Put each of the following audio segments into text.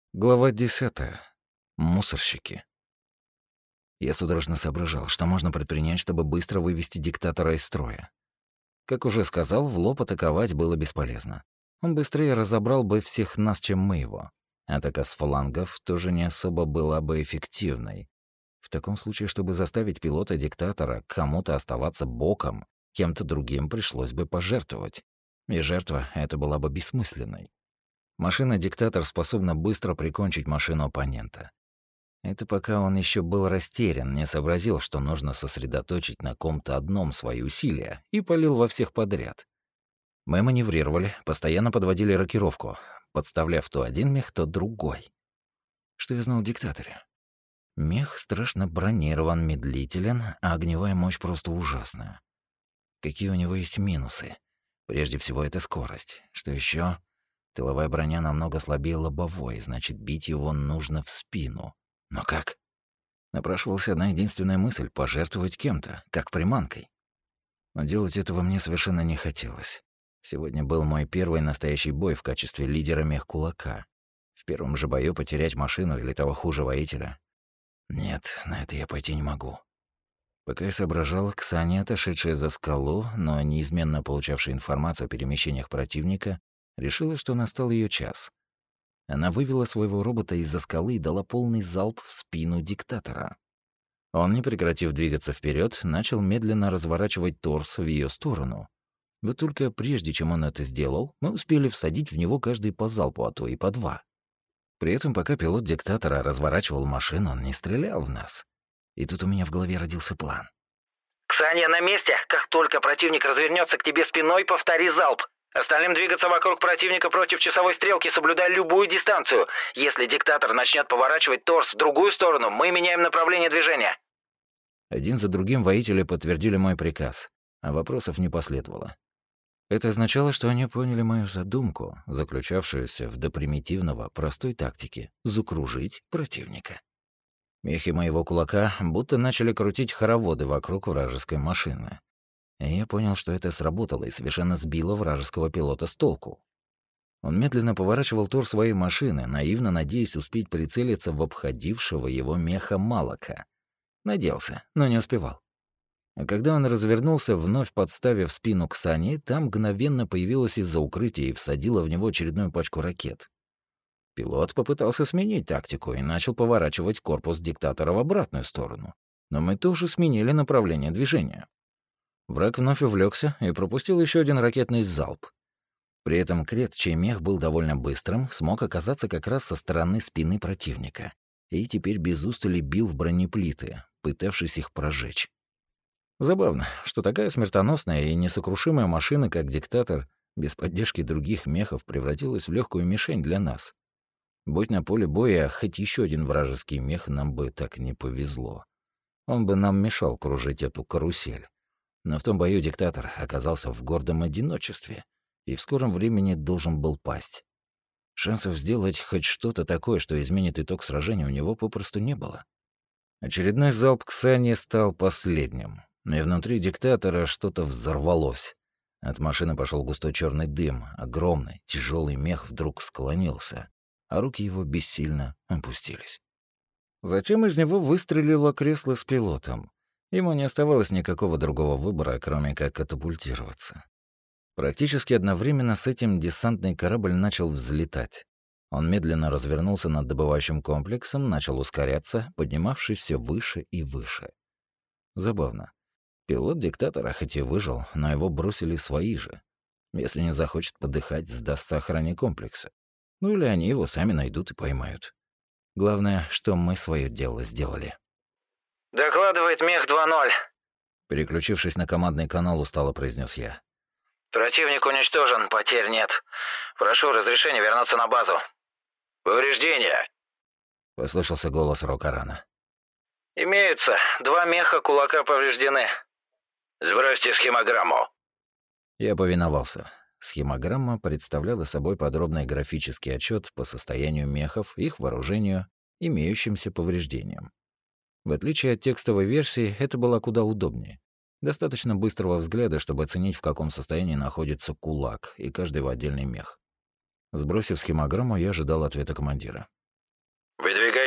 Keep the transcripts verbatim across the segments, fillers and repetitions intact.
Глава десятая. Мусорщики. Я судорожно соображал, что можно предпринять, чтобы быстро вывести диктатора из строя. Как уже сказал, в лоб атаковать было бесполезно. Он быстрее разобрал бы всех нас, чем мы его. Атака с флангов тоже не особо была бы эффективной. В таком случае, чтобы заставить пилота-диктатора кому-то оставаться боком, кем-то другим пришлось бы пожертвовать. И жертва эта была бы бессмысленной. Машина-диктатор способна быстро прикончить машину оппонента. Это пока он еще был растерян, не сообразил, что нужно сосредоточить на ком-то одном свои усилия, и палил во всех подряд. Мы маневрировали, постоянно подводили рокировку, подставляв то один мех, то другой. Что я знал о диктаторе? Мех страшно бронирован, медлителен, а огневая мощь просто ужасная. Какие у него есть минусы? Прежде всего, это скорость. Что еще? Тыловая броня намного слабее лобовой, значит, бить его нужно в спину. Но как? Напрашивалась одна единственная мысль — пожертвовать кем-то, как приманкой. Но делать этого мне совершенно не хотелось. Сегодня был мой первый настоящий бой в качестве лидера мех-кулака. В первом же бою потерять машину или того хуже воителя. Нет, на это я пойти не могу. Пока я соображал, Ксания, отошедшая за скалу, но неизменно получавшая информацию о перемещениях противника, решила, что настал ее час. Она вывела своего робота из-за скалы и дала полный залп в спину диктатора. Он, не прекратив двигаться вперед, начал медленно разворачивать торс в ее сторону. Вот только прежде чем он это сделал, мы успели всадить в него каждый по залпу, а то и по два. При этом, пока пилот диктатора разворачивал машину, он не стрелял в нас. И тут у меня в голове родился план. «Ксания на месте! Как только противник развернется к тебе спиной, повтори залп! Остальным двигаться вокруг противника против часовой стрелки, соблюдая любую дистанцию. Если диктатор начнет поворачивать торс в другую сторону, мы меняем направление движения». Один за другим воители подтвердили мой приказ, а вопросов не последовало. Это означало, что они поняли мою задумку, заключавшуюся в до примитивного простой тактике — закружить противника. Мехи моего кулака будто начали крутить хороводы вокруг вражеской машины. И я понял, что это сработало и совершенно сбило вражеского пилота с толку. Он медленно поворачивал торс своей машины, наивно надеясь успеть прицелиться в обходившего его меха Малака. Надеялся, но не успевал. А когда он развернулся, вновь подставив спину к Сане, там мгновенно появилась из-за укрытия и всадила в него очередную пачку ракет. Пилот попытался сменить тактику и начал поворачивать корпус диктатора в обратную сторону. Но мы тоже сменили направление движения. Враг вновь увлекся и пропустил еще один ракетный залп. При этом Крет, чей мех был довольно быстрым, смог оказаться как раз со стороны спины противника и теперь без устали бил в бронеплиты, пытавшись их прожечь. Забавно, что такая смертоносная и несокрушимая машина, как диктатор, без поддержки других мехов превратилась в легкую мишень для нас. Будь на поле боя хоть еще один вражеский мех, нам бы так не повезло. Он бы нам мешал кружить эту карусель. Но в том бою диктатор оказался в гордом одиночестве и в скором времени должен был пасть. Шансов сделать хоть что-то такое, что изменит итог сражения, у него попросту не было. Очередной залп Ксании стал последним, и внутри диктатора что-то взорвалось. От машины пошел густой черный дым, огромный, тяжелый мех вдруг склонился, а руки его бессильно опустились. Затем из него выстрелило кресло с пилотом. Ему не оставалось никакого другого выбора, кроме как катапультироваться. Практически одновременно с этим десантный корабль начал взлетать. Он медленно развернулся над добывающим комплексом, начал ускоряться, поднимавшись все выше и выше. Забавно. Пилот диктатора хоть и выжил, но его бросили свои же. Если не захочет подыхать, сдастся охране комплекса. Ну или они его сами найдут и поймают. Главное, что мы свое дело сделали. «Докладывает мех два ноль». Переключившись на командный канал, устало произнес я. «Противник уничтожен, потерь нет. Прошу разрешения вернуться на базу». «Повреждения?» — послышался голос Рокарана. «Имеются. Два меха кулака повреждены. Сбросьте схемограмму». Я повиновался. Схемограмма представляла собой подробный графический отчет по состоянию мехов, их вооружению, имеющимся повреждениям. В отличие от текстовой версии, это было куда удобнее. Достаточно быстрого взгляда, чтобы оценить, в каком состоянии находится кулак и каждый в отдельный мех. Сбросив схемограмму, я ожидал ответа командира.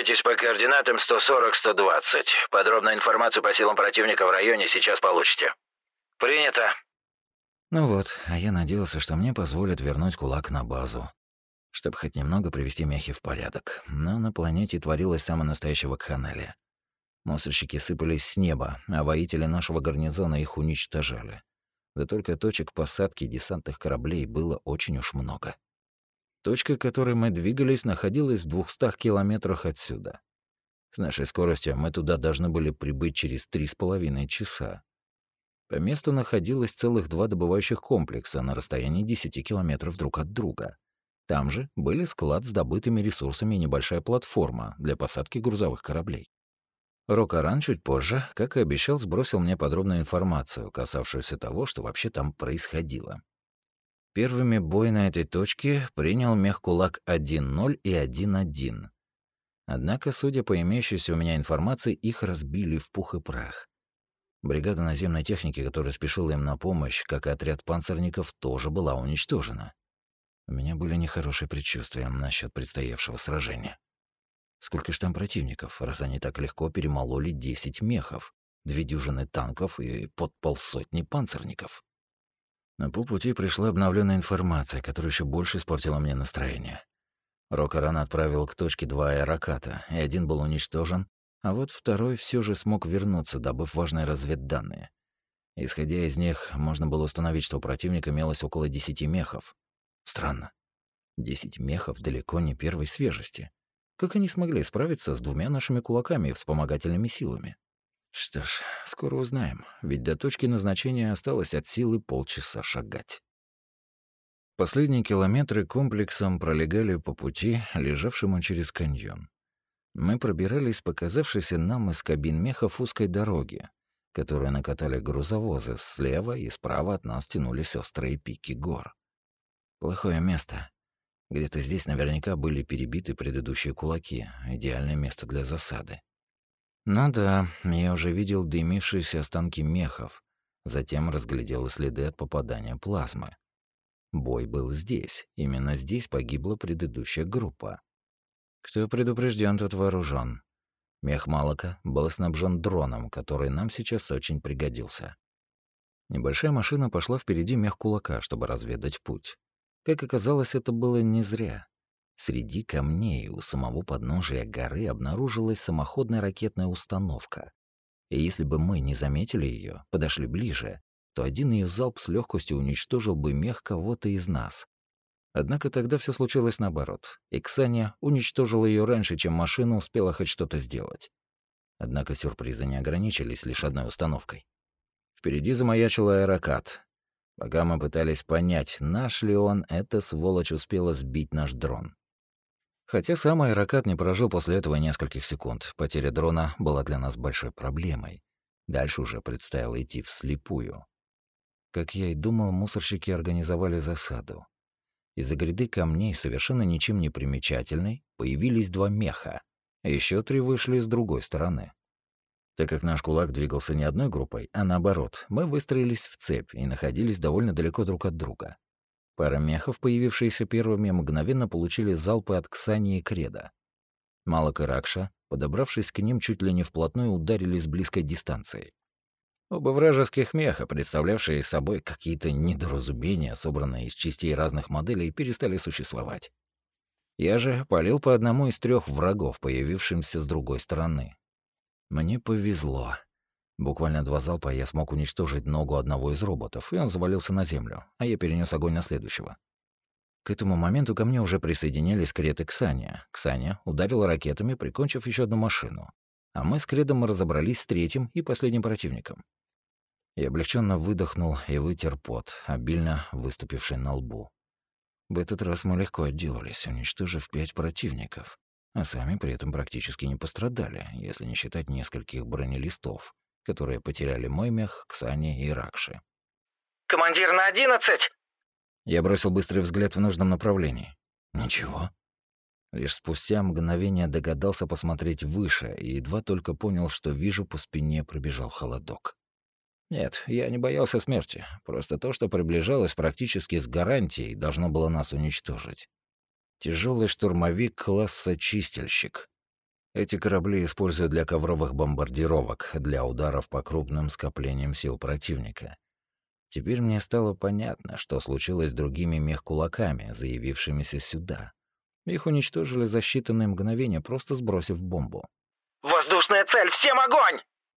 Перемещайтесь по координатам сто сорок сто двадцать. Подробную информацию по силам противника в районе сейчас получите. Принято. Ну вот, а я надеялся, что мне позволят вернуть кулак на базу, чтобы хоть немного привести мехи в порядок. Но на планете творилось самое настоящее вакханалия. Мусорщики сыпались с неба, а воители нашего гарнизона их уничтожали. Да только точек посадки десантных кораблей было очень уж много. Точка, к которой мы двигались, находилась в двухстах километрах отсюда. С нашей скоростью мы туда должны были прибыть через три с половиной часа. По месту находилось целых два добывающих комплекса на расстоянии десяти километров друг от друга. Там же были склад с добытыми ресурсами и небольшая платформа для посадки грузовых кораблей. Рокаран чуть позже, как и обещал, сбросил мне подробную информацию, касавшуюся того, что вообще там происходило. Первыми бой на этой точке принял мех-кулак один ноль и один один. Однако, судя по имеющейся у меня информации, их разбили в пух и прах. Бригада наземной техники, которая спешила им на помощь, как и отряд панцирников, тоже была уничтожена. У меня были нехорошие предчувствия насчет предстоявшего сражения. Сколько ж там противников, раз они так легко перемололи десять мехов, две дюжины танков и под полсотни панцирников. На полпути пришла обновленная информация, которая еще больше испортила мне настроение. Рокаран отправил к точке два аэроката, и один был уничтожен, а вот второй все же смог вернуться, добыв важные разведданные. Исходя из них, можно было установить, что у противника имелось около десяти мехов. Странно. Десять мехов далеко не первой свежести. Как они смогли справиться с двумя нашими кулаками и вспомогательными силами? Что ж, скоро узнаем, ведь до точки назначения осталось от силы полчаса шагать. Последние километры комплексом пролегали по пути, лежавшему через каньон. Мы пробирались по казавшейся нам из кабин мехов узкой дороги, которую накатали грузовозы. Слева и справа от нас тянулись острые пики гор. Плохое место. Где-то здесь наверняка были перебиты предыдущие кулаки. Идеальное место для засады. Ну да, я уже видел дымившиеся останки мехов. Затем разглядел и следы от попадания плазмы. Бой был здесь. Именно здесь погибла предыдущая группа. Кто предупрежден, тот вооружен. Мех Малака был снабжен дроном, который нам сейчас очень пригодился. Небольшая машина пошла впереди мех кулака, чтобы разведать путь. Как оказалось, это было не зря. Среди камней у самого подножия горы обнаружилась самоходная ракетная установка. И если бы мы не заметили ее, подошли ближе, то один ее залп с легкостью уничтожил бы мех кого-то из нас. Однако тогда все случилось наоборот. Иксания уничтожила ее раньше, чем машина успела хоть что-то сделать. Однако сюрпризы не ограничились лишь одной установкой. Впереди замаячил аэрокат. Пока мы пытались понять, наш ли он, эта сволочь успела сбить наш дрон. Хотя сам аэрокат не прожил после этого нескольких секунд. Потеря дрона была для нас большой проблемой. Дальше уже предстояло идти вслепую. Как я и думал, мусорщики организовали засаду. Из-за гряды камней, совершенно ничем не примечательной, появились два меха. Еще три вышли с другой стороны. Так как наш кулак двигался не одной группой, а наоборот, мы выстроились в цепь и находились довольно далеко друг от друга. Пара мехов, появившиеся первыми, мгновенно получили залпы от Ксании и Креда. Малак и Ракша, подобравшись к ним, чуть ли не вплотную ударили с близкой дистанции. Оба вражеских меха, представлявшие собой какие-то недоразумения, собранные из частей разных моделей, перестали существовать. Я же палил по одному из трех врагов, появившимся с другой стороны. Мне повезло. Буквально два залпа я смог уничтожить ногу одного из роботов, и он завалился на землю, а я перенес огонь на следующего. К этому моменту ко мне уже присоединились Кред и Ксания. Ксания ударила ракетами, прикончив еще одну машину. А мы с Кредом разобрались с третьим и последним противником. Я облегченно выдохнул и вытер пот, обильно выступивший на лбу. В этот раз мы легко отделались, уничтожив пять противников, а сами при этом практически не пострадали, если не считать нескольких бронелистов, которые потеряли мой мех, Ксания и Ракши. «Командир на одиннадцать!» Я бросил быстрый взгляд в нужном направлении. Ничего. Лишь спустя мгновение догадался посмотреть выше и едва только понял, что вижу, по спине пробежал холодок. Нет, я не боялся смерти. Просто то, что приближалось практически с гарантией, должно было нас уничтожить. Тяжелый штурмовик класса «Чистильщик». Эти корабли используют для ковровых бомбардировок, для ударов по крупным скоплениям сил противника. Теперь мне стало понятно, что случилось с другими мехкулаками, заявившимися сюда. Их уничтожили за считанные мгновения, просто сбросив бомбу. «Воздушная цель! Всем огонь!»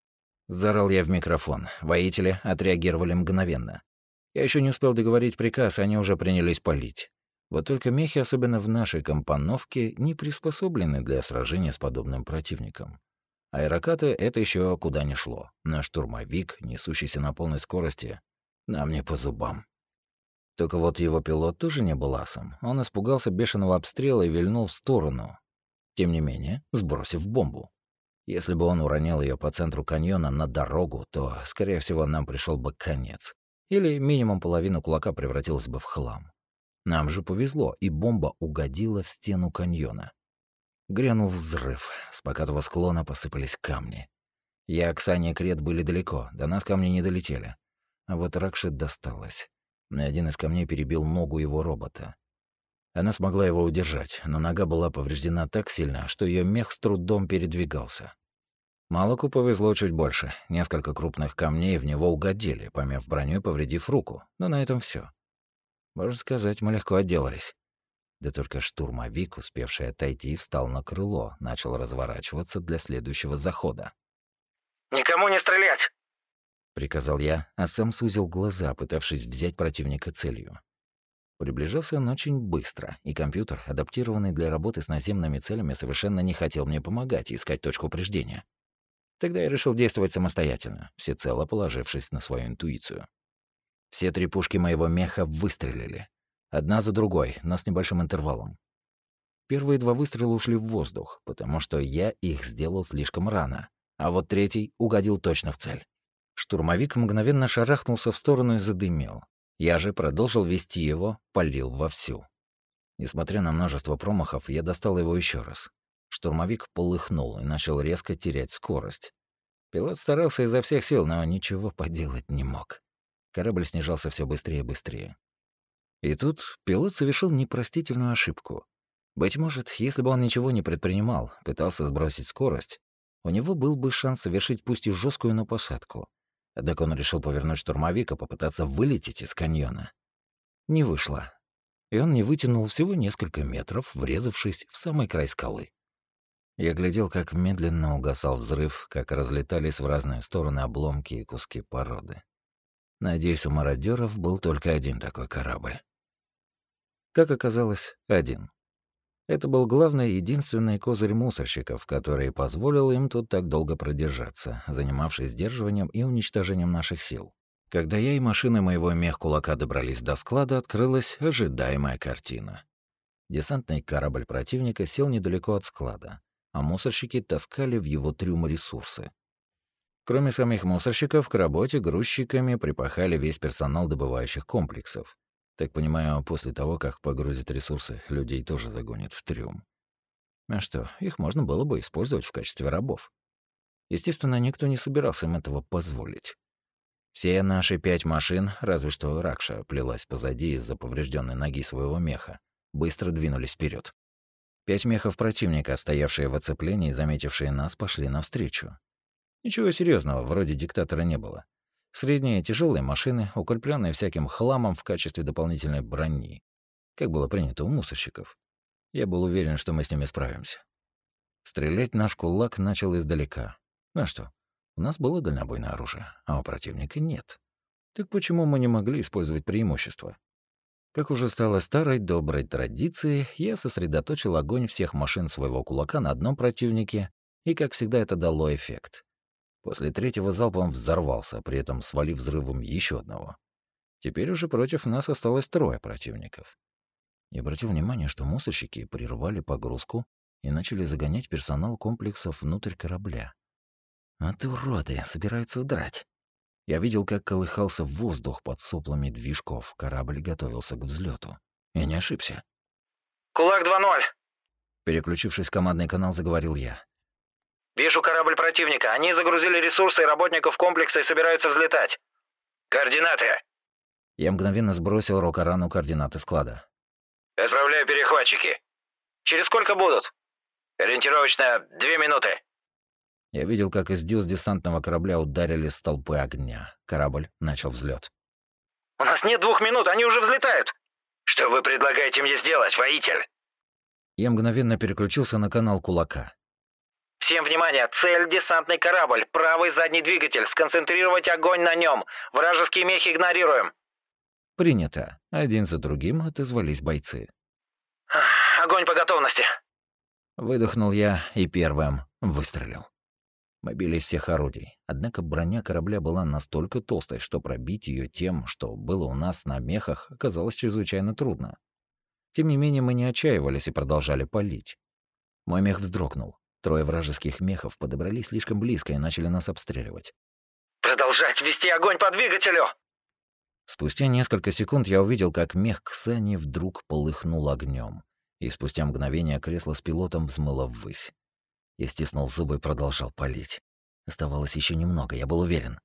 Заорал я в микрофон. Воители отреагировали мгновенно. Я еще не успел договорить приказ, они уже принялись палить. Вот только мехи, особенно в нашей компоновке, не приспособлены для сражения с подобным противником. Аэрокаты — это еще куда ни шло. Но штурмовик, несущийся на полной скорости, нам не по зубам. Только вот его пилот тоже не был асом. Он испугался бешеного обстрела и вильнул в сторону, тем не менее, сбросив бомбу. Если бы он уронил ее по центру каньона на дорогу, то, скорее всего, нам пришел бы конец. Или минимум половина кулака превратилась бы в хлам. Нам же повезло, и бомба угодила в стену каньона. Грянул взрыв. С покатого склона посыпались камни. Я, Оксане и Крет были далеко, до нас камни не долетели. А вот Ракше досталось. На один из камней перебил ногу его робота. Она смогла его удержать, но нога была повреждена так сильно, что ее мех с трудом передвигался. Малаку повезло чуть больше. Несколько крупных камней в него угодили, помяв броню и повредив руку. Но на этом все. Можно сказать, мы легко отделались. Да только штурмовик, успевший отойти, встал на крыло, начал разворачиваться для следующего захода. «Никому не стрелять!» — приказал я, а сам сузил глаза, пытавшись взять противника целью. Приближался он очень быстро, и компьютер, адаптированный для работы с наземными целями, совершенно не хотел мне помогать и искать точку упреждения. Тогда я решил действовать самостоятельно, всецело положившись на свою интуицию. Все три пушки моего меха выстрелили. Одна за другой, но с небольшим интервалом. Первые два выстрела ушли в воздух, потому что я их сделал слишком рано, а вот третий угодил точно в цель. Штурмовик мгновенно шарахнулся в сторону и задымел. Я же продолжил вести его, палил вовсю. Несмотря на множество промахов, я достал его еще раз. Штурмовик полыхнул и начал резко терять скорость. Пилот старался изо всех сил, но ничего поделать не мог. Корабль снижался все быстрее и быстрее. И тут пилот совершил непростительную ошибку. Быть может, если бы он ничего не предпринимал, пытался сбросить скорость, у него был бы шанс совершить пусть и жесткую, но посадку. Однако он решил повернуть штурмовик и попытаться вылететь из каньона. Не вышло. И он не вытянул всего несколько метров, врезавшись в самый край скалы. Я глядел, как медленно угасал взрыв, как разлетались в разные стороны обломки и куски породы. Надеюсь, у мародеров был только один такой корабль. Как оказалось, один. Это был главный и единственный козырь мусорщиков, который позволил им тут так долго продержаться, занимавшись сдерживанием и уничтожением наших сил. Когда я и машины моего мех-кулака добрались до склада, открылась ожидаемая картина. Десантный корабль противника сел недалеко от склада, а мусорщики таскали в его трюм ресурсы. Кроме самих мусорщиков, к работе грузчиками припахали весь персонал добывающих комплексов. Так понимаю, после того, как погрузят ресурсы, людей тоже загонят в трюм. А что, их можно было бы использовать в качестве рабов. Естественно, никто не собирался им этого позволить. Все наши пять машин, разве что Ракша плелась позади из-за поврежденной ноги своего меха, быстро двинулись вперед. Пять мехов противника, стоявшие в оцеплении и заметившие нас, пошли навстречу. Ничего серьезного, вроде диктатора не было. Средние тяжелые машины, укрепленные всяким хламом в качестве дополнительной брони, как было принято у мусорщиков. Я был уверен, что мы с ними справимся. Стрелять наш кулак начал издалека. Ну что, у нас было дальнобойное оружие, а у противника нет. Так почему мы не могли использовать преимущество? Как уже стало старой доброй традицией, я сосредоточил огонь всех машин своего кулака на одном противнике, и, как всегда, это дало эффект. После третьего залпа он взорвался, при этом свалив взрывом еще одного. Теперь уже против нас осталось трое противников. Я обратил внимание, что мусорщики прервали погрузку и начали загонять персонал комплексов внутрь корабля. Вот уроды, собираются удрать. Я видел, как колыхался воздух под соплами движков. Корабль готовился к взлету. Я не ошибся. «Кулак два ноль!» Переключившись в командный канал, заговорил я. «Вижу корабль противника. Они загрузили ресурсы и работников комплекса и собираются взлетать. Координаты!» Я мгновенно сбросил Рокарану координаты склада. «Отправляю перехватчики. Через сколько будут?» Ориентировочно две минуты. Я видел, как из дюз десантного корабля ударили столпы огня. Корабль начал взлет. У нас нет двух минут, они уже взлетают. Что вы предлагаете мне сделать, воитель? Я мгновенно переключился на канал Кулака. Всем внимание! Цель — десантный корабль. Правый задний двигатель. Сконцентрировать огонь на нем. Вражеские мехи игнорируем. Принято. Один за другим отозвались бойцы. Огонь по готовности. Выдохнул я и первым выстрелил. Мы били из всех орудий. Однако броня корабля была настолько толстой, что пробить ее тем, что было у нас на мехах, оказалось чрезвычайно трудно. Тем не менее, мы не отчаивались и продолжали палить. Мой мех вздрогнул. Трое вражеских мехов подобрались слишком близко и начали нас обстреливать. Продолжать вести огонь по двигателю! Спустя несколько секунд я увидел, как мех Ксани вдруг полыхнул огнем, и спустя мгновение кресло с пилотом взмыло ввысь. Я стиснул зубы и продолжал палить. Оставалось еще немного, я был уверен.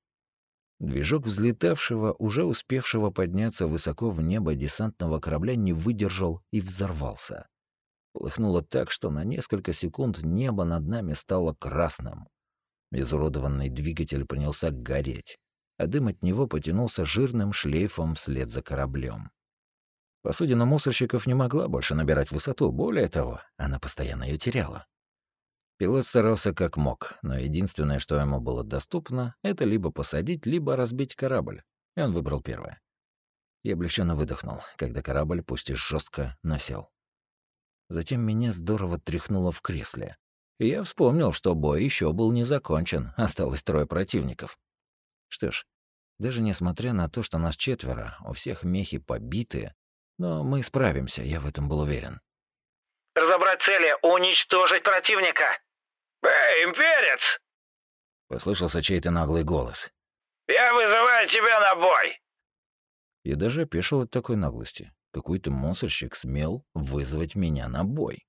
Движок взлетавшего, уже успевшего подняться высоко в небо десантного корабля не выдержал и взорвался. Полыхнуло так, что на несколько секунд небо над нами стало красным. Изуродованный двигатель принялся гореть, а дым от него потянулся жирным шлейфом вслед за кораблем. Посудина мусорщиков не могла больше набирать высоту, более того, она постоянно ее теряла. Пилот старался как мог, но единственное, что ему было доступно, это либо посадить, либо разбить корабль, и он выбрал первое. Я облегченно выдохнул, когда корабль, пусть и жестко, но сел. Затем меня здорово тряхнуло в кресле, и я вспомнил, что бой еще был не закончен, осталось трое противников. Что ж, даже несмотря на то, что нас четверо, у всех мехи побитые, но мы справимся, я в этом был уверен. Разобрать цели, уничтожить противника! «Эй, имперец!» Послышался чей-то наглый голос. «Я вызываю тебя на бой!» Я даже опешил от такой наглости. Какой-то мусорщик смел вызвать меня на бой.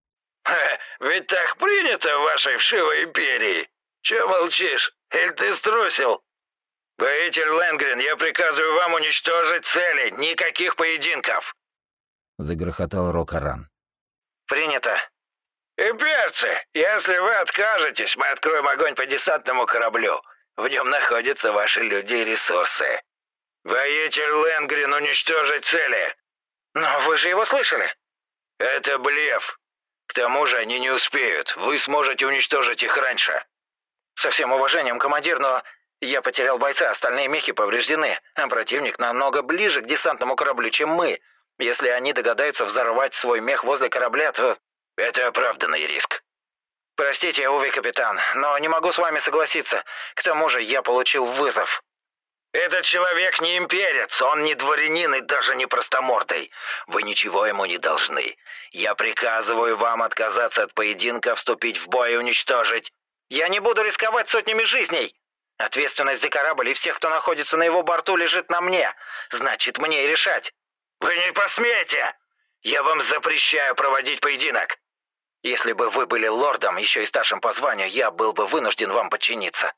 Ха, «Ведь так принято в вашей вшивой империи! Чё молчишь? Или ты струсил? Воитель Ленгрен, я приказываю вам уничтожить цели! Никаких поединков!» Загрохотал Рокаран. «Принято!» «Имперцы, если вы откажетесь, мы откроем огонь по десантному кораблю. В нем находятся ваши люди и ресурсы. Воитель Ленгрен, уничтожить цели!» «Но вы же его слышали!» «Это блеф. К тому же они не успеют. Вы сможете уничтожить их раньше». «Со всем уважением, командир, но я потерял бойца, остальные мехи повреждены, а противник намного ближе к десантному кораблю, чем мы. Если они догадаются взорвать свой мех возле корабля, то...» «Это оправданный риск». «Простите, увы, капитан, но не могу с вами согласиться. К тому же я получил вызов». «Этот человек не имперец, он не дворянин и даже не простомордый. Вы ничего ему не должны. Я приказываю вам отказаться от поединка, вступить в бой и уничтожить». «Я не буду рисковать сотнями жизней. Ответственность за корабль и всех, кто находится на его борту, лежит на мне. Значит, мне и решать». «Вы не посмеете! Я вам запрещаю проводить поединок. Если бы вы были лордом, еще и старшим по званию, я был бы вынужден вам подчиниться».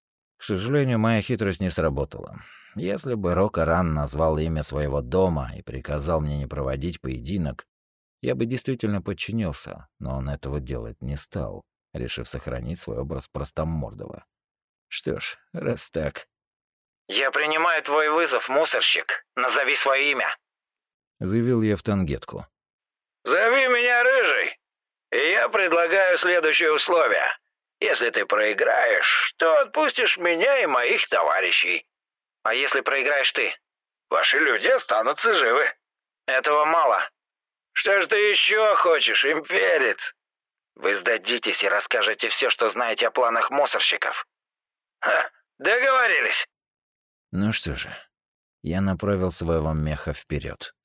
К сожалению, моя хитрость не сработала. Если бы Рокаран назвал имя своего дома и приказал мне не проводить поединок, я бы действительно подчинился, но он этого делать не стал, решив сохранить свой образ простомордого. Что ж, раз так... «Я принимаю твой вызов, мусорщик. Назови свое имя», — заявил я в тангетку. «Зови меня Рыжий. И я предлагаю следующее условие. Если ты проиграешь, то отпустишь меня и моих товарищей. А если проиграешь ты? Ваши люди останутся живы. Этого мало. Что ж ты еще хочешь, имперец? Вы сдадитесь и расскажете все, что знаете о планах мусорщиков. Ха, договорились». Ну что же, я направил своего меха вперед.